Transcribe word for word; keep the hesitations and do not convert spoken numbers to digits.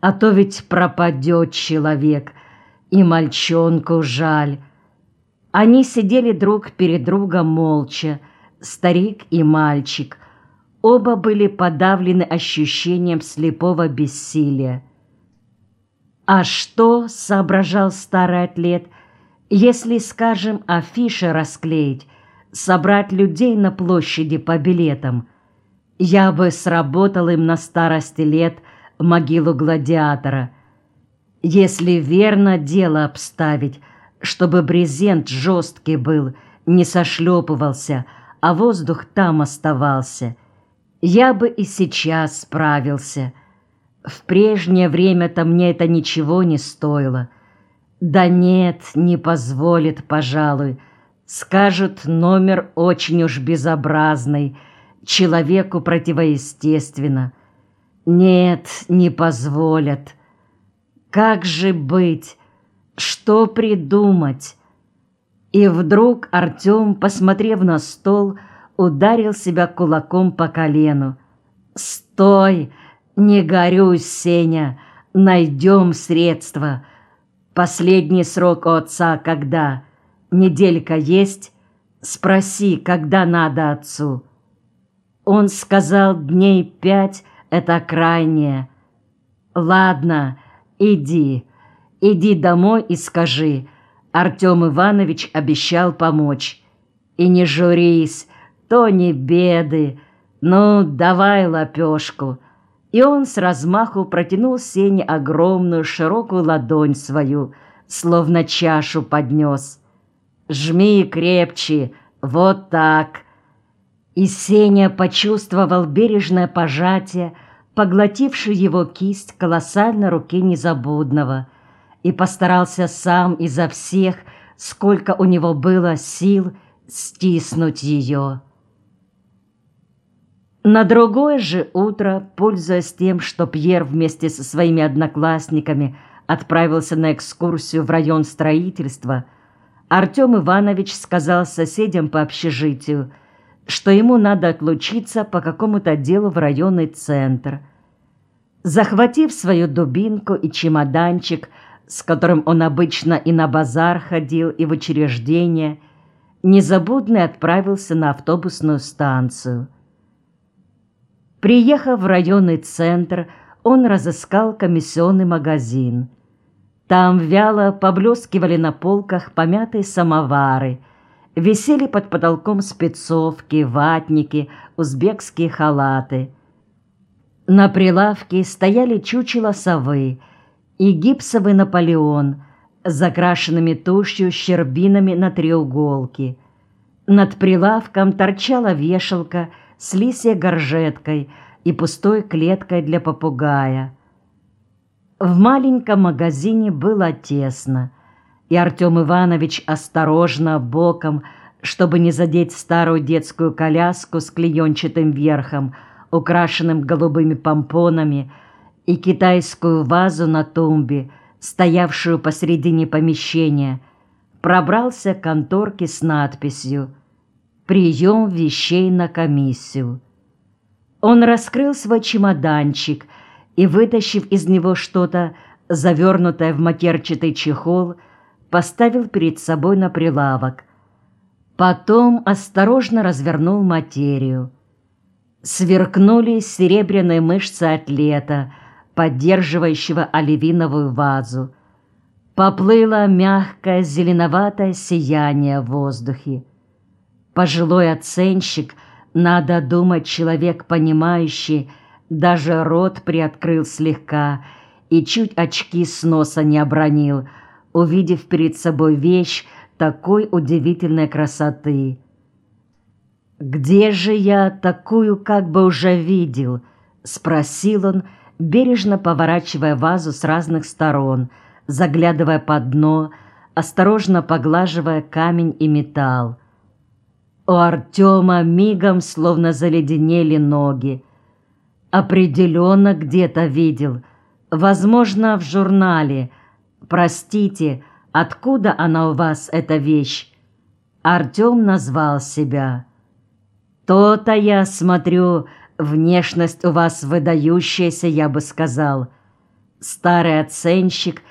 А то ведь пропадет человек, и мальчонку жаль. Они сидели друг перед другом молча, старик и мальчик. Оба были подавлены ощущением слепого бессилия. «А что, — соображал старый атлет, — если, скажем, афиши расклеить, собрать людей на площади по билетам? Я бы сработал им на старости лет могилу гладиатора. Если верно дело обставить, чтобы брезент жесткий был, не сошлепывался, а воздух там оставался, я бы и сейчас справился. В прежнее время-то мне это ничего не стоило. Да нет, не позволит, пожалуй. Скажут, номер очень уж безобразный, человеку противоестественно. Нет, не позволят. Как же быть? Что придумать?» И вдруг Артем, посмотрев на стол, ударил себя кулаком по колену. «Стой! Не горюй, Сеня! Найдем средства! Последний срок у отца когда? Неделька есть? Спроси, когда надо отцу». Он сказал, дней пять — это крайнее. «Ладно, иди, иди домой и скажи, Артем Иванович обещал помочь. И не журись, то не беды. Ну, давай лапешку». И он с размаху протянул Сене огромную широкую ладонь свою, словно чашу поднес. «Жми крепче, вот так». И Сеня почувствовал бережное пожатие, поглотившее его кисть колоссальной руки незабудного, и постарался сам изо всех, сколько у него было сил, стиснуть ее. На другое же утро, пользуясь тем, что Пьер вместе со своими одноклассниками отправился на экскурсию в район строительства, Артем Иванович сказал соседям по общежитию, что ему надо отлучиться по какому-то делу в районный центр. Захватив свою дубинку и чемоданчик, с которым он обычно и на базар ходил, и в учреждение, Незабудный отправился на автобусную станцию. Приехав в районный центр, он разыскал комиссионный магазин. Там вяло поблескивали на полках помятые самовары, висели под потолком спецовки, ватники, узбекские халаты. На прилавке стояли чучело совы и гипсовый Наполеон с закрашенными тушью щербинами на треуголке. Над прилавком торчала вешалка с лисьей горжеткой и пустой клеткой для попугая. В маленьком магазине было тесно, и Артем Иванович осторожно, боком, чтобы не задеть старую детскую коляску с клеенчатым верхом, украшенным голубыми помпонами, и китайскую вазу на тумбе, стоявшую посредине помещения, пробрался к конторке с надписью «Прием вещей на комиссию». Он раскрыл свой чемоданчик и, вытащив из него что-то, завернутое в матерчатый чехол, поставил перед собой на прилавок. Потом осторожно развернул материю. Сверкнули серебряные мышцы атлета, поддерживающего оливиновую вазу. Поплыло мягкое зеленоватое сияние в воздухе. Пожилой оценщик, надо думать, человек понимающий, даже рот приоткрыл слегка и чуть очки с носа не обронил, увидев перед собой вещь такой удивительной красоты. «Где же я такую как бы уже видел?» — спросил он, бережно поворачивая вазу с разных сторон, заглядывая под дно, осторожно поглаживая камень и металл. У Артема мигом словно заледенели ноги. Определенно где-то видел, возможно, в журнале. Простите, откуда она у вас, эта вещь? Артем назвал себя. То-то я смотрю, внешность у вас выдающаяся, я бы сказал. Старый оценщик